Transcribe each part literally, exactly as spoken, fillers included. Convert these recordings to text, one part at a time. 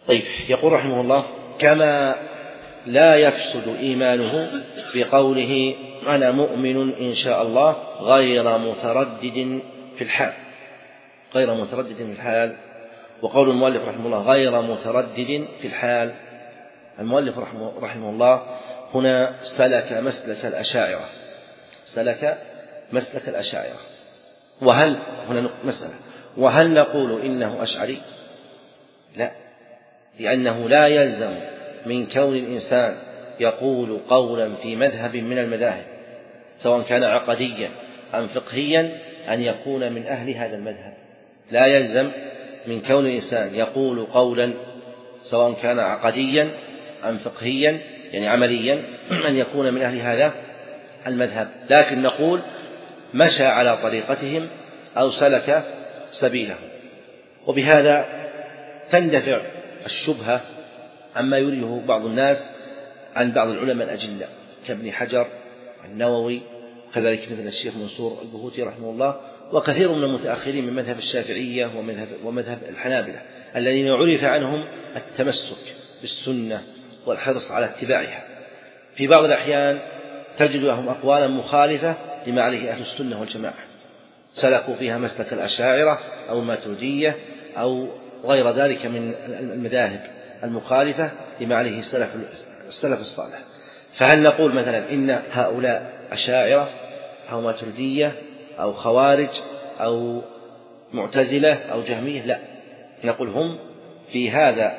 طيب، يقول رحمه الله: كما لا يفسد إيمانه بقوله أنا مؤمن إن شاء الله غير متردد في الحال غير متردد في الحال وقول المؤلف رحمه الله غير متردد في الحال. المؤلف رحمه, رحمه الله هنا سلك مسلك الأشاعرة سلك مسلك الأشاعرة وهل هنا مسألة وهل نقول إنه أشعري؟ لا، لأنه لا يلزم من كون الإنسان يقول قولا في مذهب من المذاهب سواء كان عقديا أم فقهيا أن يكون من أهل هذا المذهب. لا يلزم من كون الإنسان يقول قولا سواء كان عقديا أم فقهيا يعني عمليا أن يكون من أهل هذا المذهب، لكن نقول مشى على طريقتهم أو سلك سبيلهم. وبهذا تندفع الشبهة عما يريه بعض الناس عن بعض العلماء الأجلاء كابن حجر النووي وكذلك مثل الشيخ منصور البهوتي رحمه الله وكثير من المتأخرين من مذهب الشافعية ومذهب, ومذهب الحنابلة الذين عرف عنهم التمسك بالسنة والحرص على اتباعها. في بعض الأحيان تجد لهم أقوالا مخالفة لما عليه أهل السنة والجماعة، سلكوا فيها مسلك الأشاعرة أو الماتريدية أو غير ذلك من المذاهب المخالفة لما عليه السلف, السلف الصالح. فهل نقول مثلا إن هؤلاء أشاعرة أو ماتريدية أو خوارج أو معتزلة أو جهمية؟ لا، نقول هم في هذا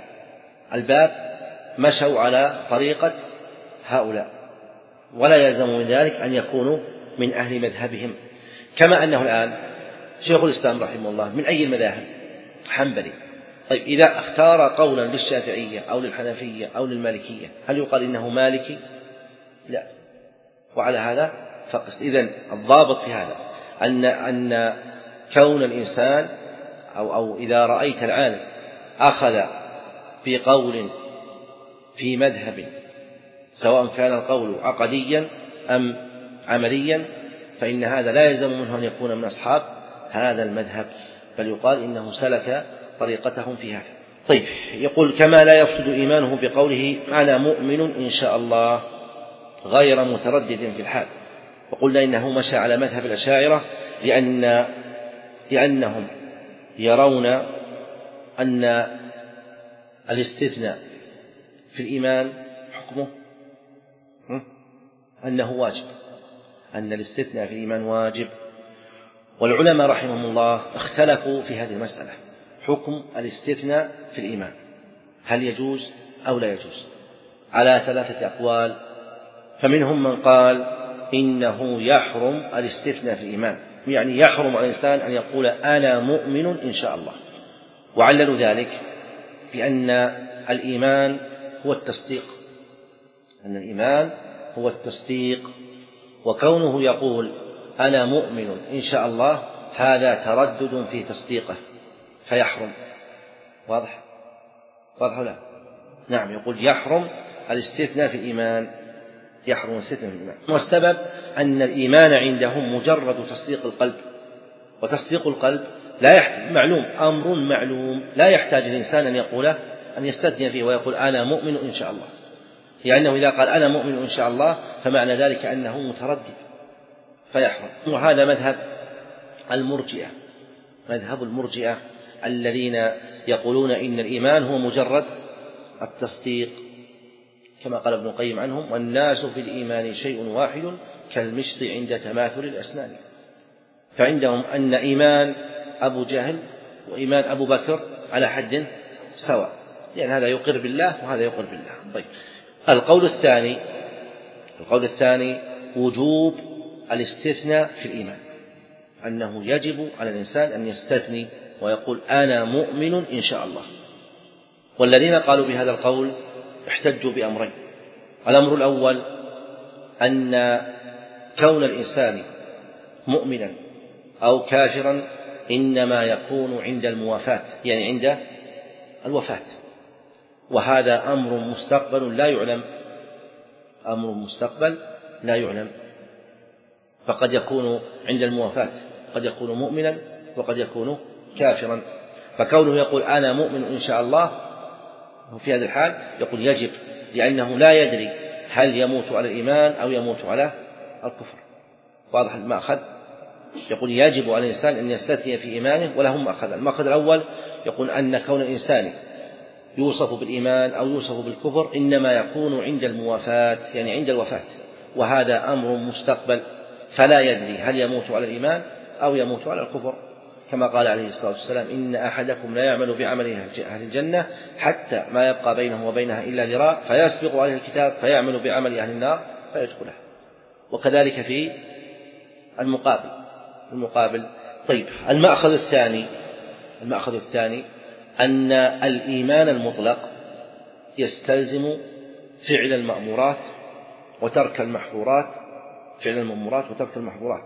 الباب مشوا على طريقة هؤلاء ولا يلزم من ذلك أن يكونوا من أهل مذهبهم. كما أنه الآن شيخ الإسلام رحمه الله من أي المذاهب؟ حنبلي. طيب، إذا اختار قولا للشافعية أو للحنفية أو للمالكية هل يقال إنه مالكي؟ لا. وعلى هذا فقس. إذن الضابط في هذا أن أن كون الإنسان أو أو إذا رأيت العالم أخذ بقول في مذهب سواء كان القول عقديا أم عمليا فإن هذا لا يلزم منه أن يكون من أصحاب هذا المذهب، بل يقال إنه سلك طريقتهم في هذا. طيب، يقول كما لا يفسد إيمانه بقوله أنا مؤمن إن شاء الله غير متردد في الحال. وقلنا إنه مشى على مذهب الأشاعرة لأن لأنهم يرون أن الاستثناء في الإيمان حكمه أنه واجب، أن الاستثناء في الإيمان واجب. والعلماء رحمهم الله اختلفوا في هذه المسألة، حكم الاستثناء في الإيمان هل يجوز أو لا يجوز، على ثلاثة أقوال. فمنهم من قال إنه يحرم الاستثناء في الإيمان، يعني يحرم على الإنسان أن يقول أنا مؤمن إن شاء الله، وعللوا ذلك بأن الإيمان هو التصديق، أن الإيمان هو التصديق، وكونه يقول أنا مؤمن إن شاء الله هذا تردد في تصديقه فيحرم. واضح؟ واضح ولا؟ نعم، يقول يحرم الاستثناء في الإيمان، يحرم الاستثناء في الإيمان. والسبب أن الإيمان عندهم مجرد تصديق القلب، وتصديق القلب لا يحتاج معلوم أمر معلوم لا يحتاج الإنسان أن يقول أن يستثني فيه ويقول أنا مؤمن إن شاء الله، لأنه إذا قال أنا مؤمن إن شاء الله فمعنى ذلك أنه متردد فيحرم. وهذا مذهب المرجئة، مذهب المرجئة الذين يقولون إن الإيمان هو مجرد التصديق، كما قال ابن القيم عنهم والناس في الإيمان شيء واحد كالمشط عند تماثل الأسنان. فعندهم أن إيمان أبو جهل وإيمان أبو بكر على حد سواء، يعني هذا يقر بالله وهذا يقر بالله. طيب، القول الثاني القول الثاني وجوب الاستثناء في الإيمان، أنه يجب على الإنسان أن يستثني ويقول أنا مؤمن إن شاء الله. والذين قالوا بهذا القول احتجوا بأمرين. الأمر الأول أن كون الإنسان مؤمنا أو كافرا إنما يكون عند الموافاة، يعني عند الوفاة، وهذا أمر مستقبل لا يعلم، أمر مستقبل لا يعلم، فقد يكون عند الموافاة قد يكون مؤمنا وقد يكون كافرا. فكونه يقول أنا مؤمن إن شاء الله في هذا الحال يقول يجب، لأنه لا يدري هل يموت على الإيمان أو يموت على الكفر. واضح المأخذ؟ يقول يجب على الإنسان أن يستثني في إيمانه، وله مأخذ. المأخذ الأول يقول أن كون الإنسان يوصف بالإيمان أو يوصف بالكفر إنما يكون عند الموافاة، يعني عند الوفاة، وهذا أمر مستقبل، فلا يدري هل يموت على الإيمان أو يموت على الكفر، كما قال عليه الصلاة والسلام إن أحدكم لا يعمل بعمل أهل الجنة حتى ما يبقى بينه وبينها إلا ذراع فيسبق عليه الكتاب فيعمل بعمل أهل النار فيدخلها. وكذلك في المقابل المقابل طيب المأخذ الثاني المأخذ الثاني أن الإيمان المطلق يستلزم فعل المأمورات وترك المحظورات فعل المأمورات وترك المحظورات،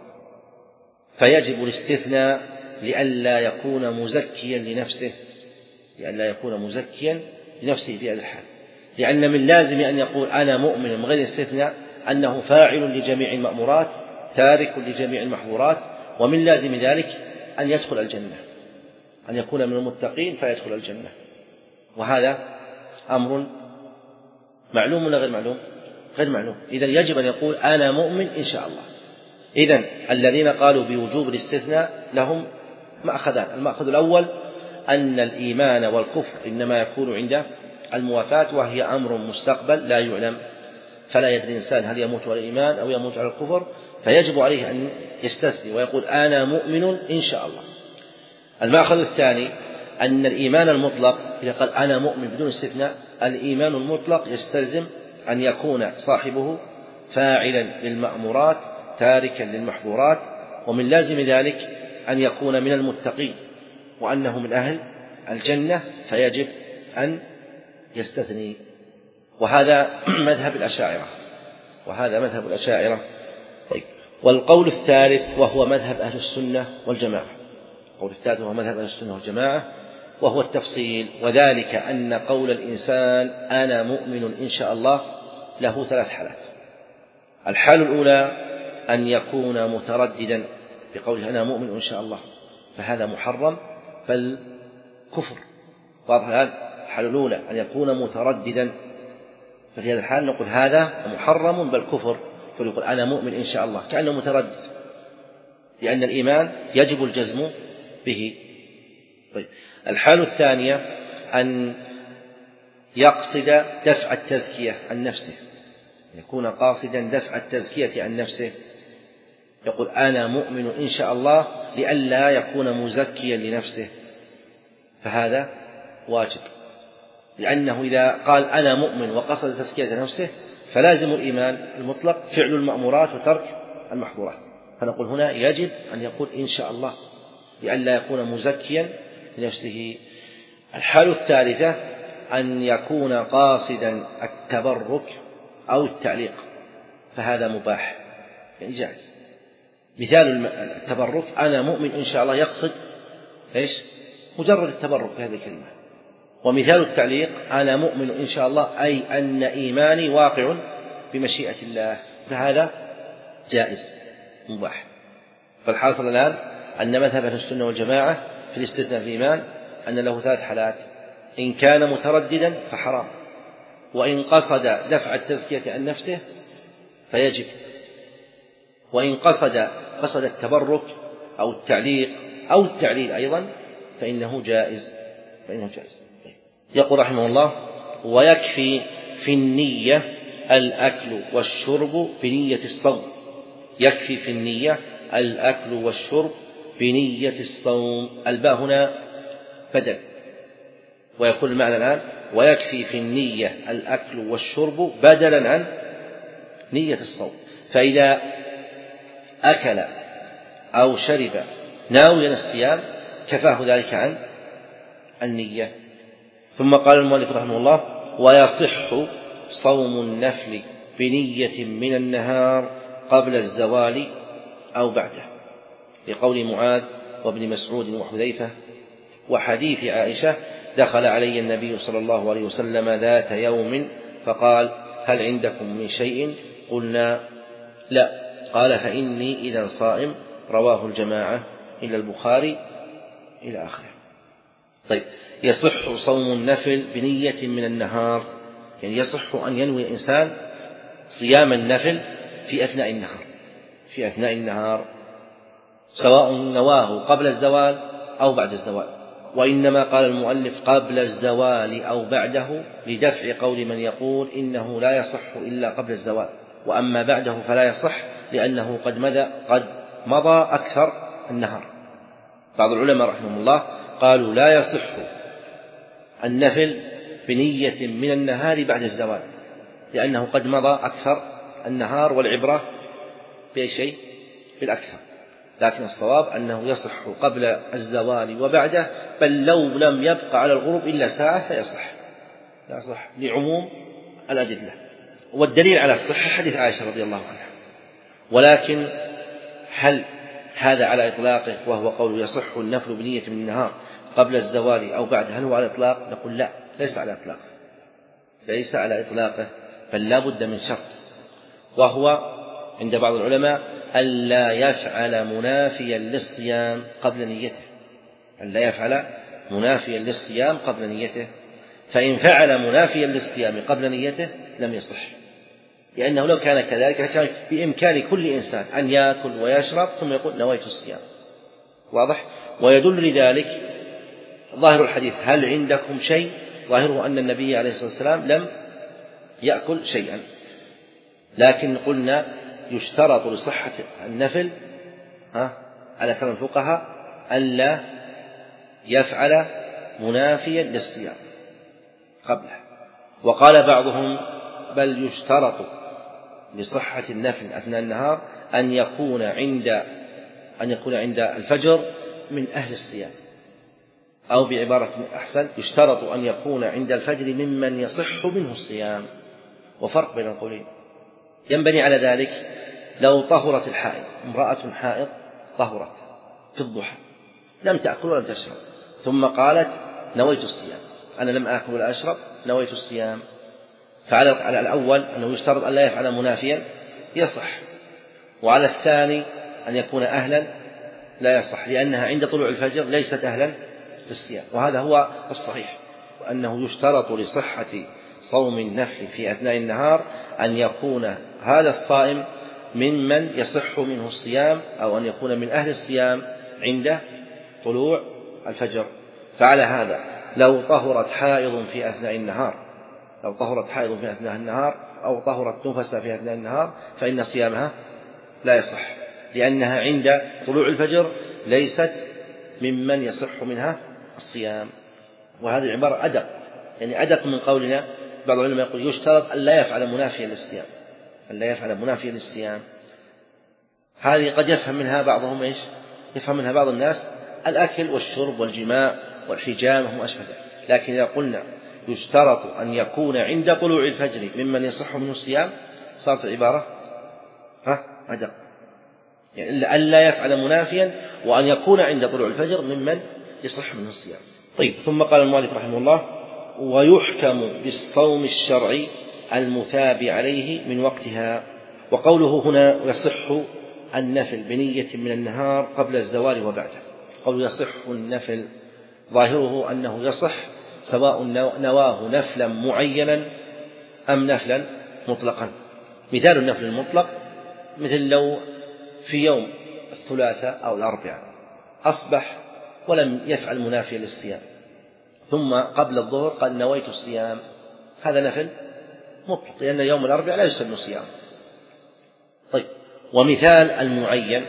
فيجب الاستثناء لئلا يكون مزكيا لنفسه لئلا يكون مزكيا لنفسه في هذا الحال، لأن من لازم أن يقول أنا مؤمن من غير استثناء أنه فاعل لجميع المأمورات تارك لجميع المحظورات، ومن لازم ذلك أن يدخل الجنة، أن يكون من المتقين فيدخل الجنة، وهذا أمر معلوم ولا غير معلوم؟ غير معلوم. إذن يجب أن يقول أنا مؤمن إن شاء الله. إذن الذين قالوا بوجوب الاستثناء لهم مأخذان. المأخذ الأول أن الإيمان والكفر إنما يكون عند الموافاة، وهي أمر مستقبل لا يعلم، فلا يدري الإنسان هل يموت على الإيمان أو يموت على الكفر، فيجب عليه أن يستثني ويقول أنا مؤمن إن شاء الله. المأخذ الثاني أن الإيمان المطلق إذا قال أنا مؤمن بدون استثناء، الإيمان المطلق يستلزم أن يكون صاحبه فاعلا للمأمورات تاركا للمحظورات، ومن لازم ذلك أن يكون من المتقين وأنه من أهل الجنة، فيجب أن يستثني. وهذا مذهب الأشاعرة وهذا مذهب الأشاعرة طيب. والقول الثالث وهو مذهب أهل السنة والجماعة القول الثالث وهو مذهب أهل السنة والجماعة وهو التفصيل، وذلك أن قول الإنسان أنا مؤمن إن شاء الله له ثلاث حالات. الحالة الأولى أن يكون مترددا بقوله أنا مؤمن إن شاء الله، فهذا محرم بل كفر. واضح الآن؟ الحالة الأولى أن يكون مترددا، ففي هذا الحال نقول هذا محرم بل كفر، فيقول أنا مؤمن إن شاء الله كأنه متردد، لأن الإيمان يجب الجزم به. طيب. الحالة الثانية أن يقصد دفع التزكية عن نفسه، يكون قاصدا دفع التزكية عن نفسه، يقول أنا مؤمن إن شاء الله لئلا يكون مزكيا لنفسه، فهذا واجب، لأنه إذا قال أنا مؤمن وقصد تزكية نفسه فلازم الإيمان المطلق فعل المأمورات وترك المحظورات، فنقول هنا يجب أن يقول إن شاء الله لئلا يكون مزكيا لنفسه. الحالة الثالثة أن يكون قاصدا التبرك أو التعليق، فهذا مباح يعني جائز. مثال التبرك أنا مؤمن إن شاء الله يقصد إيش؟ مجرد التبرك بهذه الكلمة. ومثال التعليق أنا مؤمن إن شاء الله أي أن إيماني واقع بمشيئة الله، فهذا جائز مباح. فالحاصل الآن أن مذهب أهل السنة والجماعة في الاستثناء في الإيمان أن له ثلاث حالات: إن كان مترددا فحرام، وإن قصد دفع التزكية عن نفسه فيجب، وإن قصد قصد التبرك أو التعليق أو التعليل أيضا فإنه جائز فإنه جائز. يقول رحمه الله: ويكفي في النية الأكل والشرب بنية الصوم. يكفي في النية الأكل والشرب بنية الصوم. الباء هنا بدل، ويكون المعنى الآن ويكفي في النية الأكل والشرب بدلا عن نية الصوم. فإذا أكل أو شرب ناويا الصيام كفاه ذلك عن النية. ثم قال المؤلف رحمه الله: ويصح صوم النفل بنية من النهار قبل الزوال أو بعده، لقول معاذ وابن مسعود وحذيفة وحديث عائشة: دخل علي النبي صلى الله عليه وسلم ذات يوم فقال: هل عندكم من شيء؟ قلنا: لا. قال: فإني إذا صائم. رواه الجماعة إلا البخاري إلى آخره. طيب، يصح صوم النفل بنية من النهار، يعني يصح أن ينوي الإنسان صيام النفل في أثناء النهار في أثناء النهار سواء نواه قبل الزوال أو بعد الزوال، وإنما قال المؤلف قبل الزوال أو بعده لدفع قول من يقول إنه لا يصح إلا قبل الزوال، وأما بعده فلا يصح لأنه قد مضى قد مضى أكثر النهار. بعض العلماء رحمهم الله قالوا لا يصح النفل بنية من النهار بعد الزوال لأنه قد مضى أكثر النهار، والعبرة بأي شيء بالأكثر، لكن الصواب أنه يصح قبل الزوال وبعده، بل لو لم يبقى على الغروب إلا ساعة فيصح يصح لعموم الأدلة. والدليل على الصحة حديث عائشة رضي الله عنها. ولكن هل هذا على إطلاقه وهو قول يصح النفل بنية من النهار قبل الزوال أو بعد، هل هو على إطلاق؟ نقول لا، ليس على إطلاقه ليس على إطلاقه بل لا بد من شرط، وهو عند بعض العلماء ألا يفعل منافيا للصيام قبل نيته ألا يفعل منافيا للصيام قبل نيته فإن فعل منافيا للصيام قبل نيته لم يصح، لأنه لو كان كذلك كان بإمكان كل إنسان أن يأكل ويشرب ثم يقول نويت الصيام. واضح؟ ويدل لذلك ظاهر الحديث هل عندكم شيء؟ ظاهره أن النبي عليه الصلاة والسلام لم يأكل شيئا، لكن قلنا يشترط لصحة النفل ها على كلام الفقهاء ألا يفعل منافيا للصيام قبله. وقال بعضهم بل يشترط لصحة النفل أثناء النهار أن يكون عند أن يكون عند الفجر من أهل الصيام، أو بعبارة أحسن يشترط أن يكون عند الفجر ممن يصح منه الصيام. وفرق بين القولين. ينبني على ذلك لو طهرت الحائض، امرأة حائض طهرت في الضحى لم تأكل ولم تشرب ثم قالت نويت الصيام، أنا لم آكل ولا أشرب نويت الصيام، فعلى على الأول أنه يشترط أن لا يفعل منافيا يصح، وعلى الثاني أن يكون أهلا لا يصح، لأنها عند طلوع الفجر ليست أهلا للصيام. وهذا هو الصحيح، وأنه يشترط لصحة صوم النفل في أثناء النهار أن يكون هذا الصائم ممن يصح منه الصيام، أو أن يكون من أهل الصيام عند طلوع الفجر. فعلى هذا لو طهرت حائض في أثناء النهار لو طهرت حائض في أثناء النهار أو طهرت نفسها في أثناء النهار فإن صيامها لا يصح، لأنها عند طلوع الفجر ليست ممن يصح منها الصيام. وهذه العبارة أدق، يعني أدق من قولنا بعض العلماء يقول يشترط أن لا يفعل منافيا للصيام أن لا يفعل منافيا للصيام. هذه قد يفهم منها بعضهم إيش؟ يفهم منها بعض الناس الأكل والشرب والجماع والحجامة وما أشبه ذلك، لكن إذا قلنا يشترط أن يكون عند طلوع الفجر ممن يصح منه الصيام صارت العبارة ها أدق، يعني أن لا يفعل منافيا وأن يكون عند طلوع الفجر ممن يصح منه الصيام. طيب، ثم قال المؤلف رحمه الله ويحكم بالصوم الشرعي المثاب عليه من وقتها. وقوله هنا يصح النفل بنية من النهار قبل الزوال وبعده، قول يصح النفل ظاهره أنه يصح سواء نواه نفلا معينا أم نفلا مطلقا. مثال النفل المطلق مثل لو في يوم الثلاثاء أو الأربعاء أصبح ولم يفعل منافيا للصيام ثم قبل الظهر قال نويت الصيام، هذا نفل مطلق لأن يوم الأربعاء لا يسمى صيام. طيب، ومثال المعين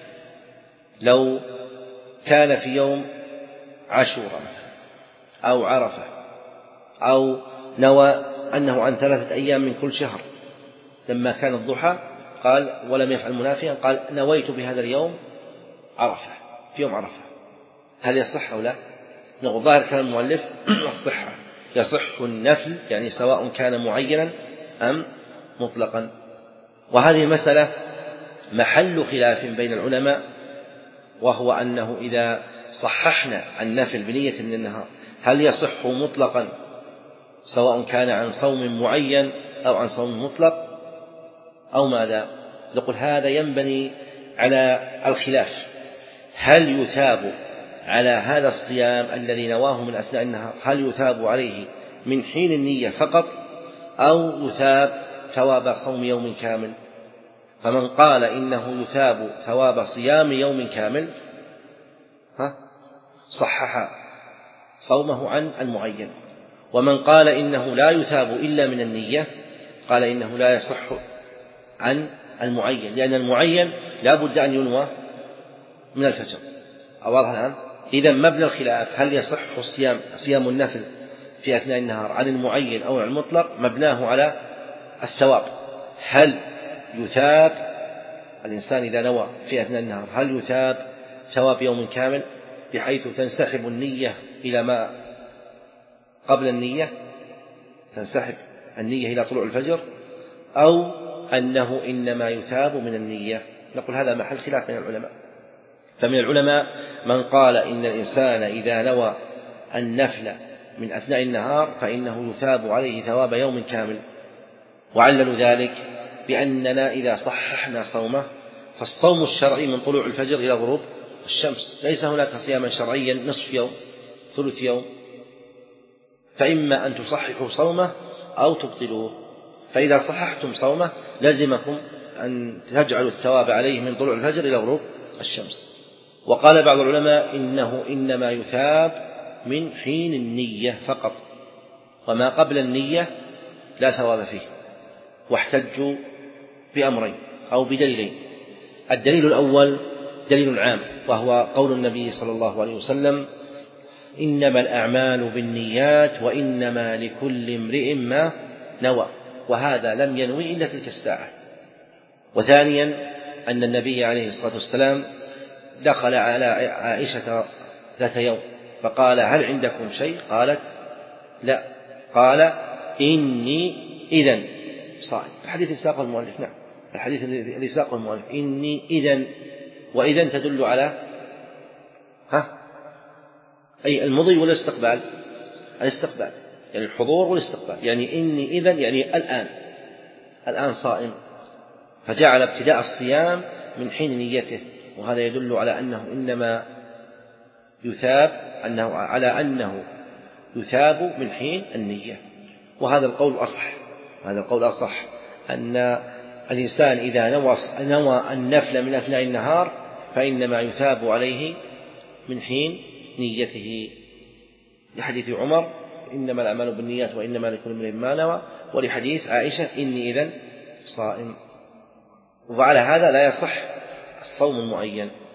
لو كان في يوم عاشوراء أو عرفة أو نوى أنه عن ثلاثة أيام من كل شهر، لما كان الضحى قال ولم يفعل منافيا قال نويت بهذا اليوم عرفة في يوم عرفة، هل يصح أو لا؟ نقول ظاهر كلام المؤلف الصحة، يصح النفل يعني سواء كان معينا أم مطلقا. وهذه المسألة محل خلاف بين العلماء، وهو أنه إذا صححنا النفل بنية من النهار هل يصح مطلقا سواء كان عن صوم معين أو عن صوم مطلق أو ماذا؟ نقول هذا ينبني على الخلاف، هل يثاب على هذا الصيام الذي نواه من أثناء النهار هل يثاب عليه من حين النية فقط أو يثاب ثواب صوم يوم كامل؟ فمن قال إنه يثاب ثواب صيام يوم كامل ها صحح صومه عن المعين، ومن قال إنه لا يثاب إلا من النية قال إنه لا يصح عن المعين، لأن المعين لا بد أن ينوى من الفجر. واضح الآن؟ إذا مبنى الخلاف هل يصح الصيام صيام النفل في أثناء النهار عن المعين أو عن المطلق مبناه على الثواب. هل يثاب الإنسان إذا نوى في أثناء النهار هل يثاب ثواب يوم كامل بحيث تنسحب النية إلى ما قبل النية، تنسحب النية إلى طلوع الفجر، أو أنه إنما يثاب من النية؟ نقول هذا محل خلاف من العلماء. فمن العلماء من قال إن الإنسان إذا نوى النفل من أثناء النهار فإنه يثاب عليه ثواب يوم كامل، وعللوا ذلك بأننا إذا صححنا صومه فالصوم الشرعي من طلوع الفجر إلى غروب الشمس، ليس هناك صياما شرعيا نصف يوم ثلث يوم، فإما أن تصححوا صومه أو تبطلوه. فإذا صححتم صومه لزمكم أن تجعلوا الثواب عليه من طلوع الفجر إلى غروب الشمس. وقال بعض العلماء إنه إنما يثاب من حين النية فقط، وما قبل النية لا ثواب فيه. واحتجوا بأمرين أو بدليلين. الدليل الأول دليل عام، وهو قول النبي صلى الله عليه وسلم: إنما الأعمال بالنيات وإنما لكل امرئ ما نوى، وهذا لم ينوي إلا تلك الساعة. وثانيا أن النبي عليه الصلاة والسلام دخل على عائشة ذات يوم فقال: هل عندكم شيء؟ قالت: لا. قال: إني إذن صائم. الحديث ساقه المؤلف. نعم، الحديث الذي ساقه المؤلف إني إذن، وإذن تدل على ها أي المضي والاستقبال، الاستقبال يعني الحضور والاستقبال، يعني إني إذن يعني الآن، الآن صائم، فجعل ابتداء الصيام من حين نيته، وهذا يدل على أنه إنما يثاب أنه على أنه يثاب من حين النية. وهذا القول أصح، هذا القول أصح أن الإنسان إذا نوى, نوى النفل من أثناء النهار فإنما يثاب عليه من حين نيته، لحديث عمر: إنما الأعمال بالنيات وإنما لكل امرئ ما نوى، ولحديث عائشة: إني إذن صائم. وعلى هذا لا يصح الصوم المعين.